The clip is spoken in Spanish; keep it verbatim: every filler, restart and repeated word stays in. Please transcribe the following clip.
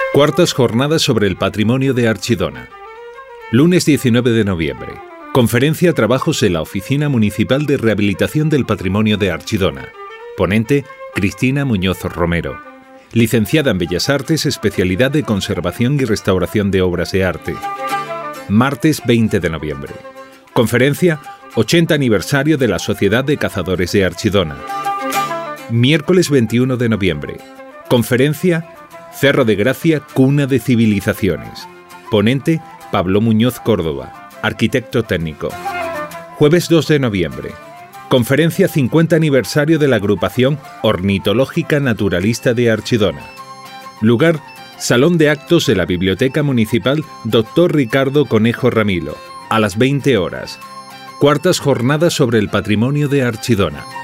Cuartas jornadas sobre el patrimonio de Archidona. Lunes diecinueve de noviembre. Conferencia Trabajos en la Oficina Municipal de Rehabilitación del Patrimonio de Archidona. Ponente, Cristina Muñoz Romero. Licenciada en Bellas Artes, especialidad de Conservación y Restauración de Obras de Arte. Martes veinte de noviembre. Conferencia ochenta aniversario de la Sociedad de Cazadores de Archidona. Miércoles veintiuno de noviembre. Conferencia Cerro de Gracia, cuna de civilizaciones. Ponente, Pablo Muñoz Córdoba, arquitecto técnico. Jueves dos de noviembre. Conferencia cincuenta aniversario de la agrupación ornitológica naturalista de Archidona. Lugar, Salón de Actos de la Biblioteca Municipal doctor Ricardo Conejo Ramilo, a las veinte horas. Cuartas jornadas sobre el patrimonio de Archidona.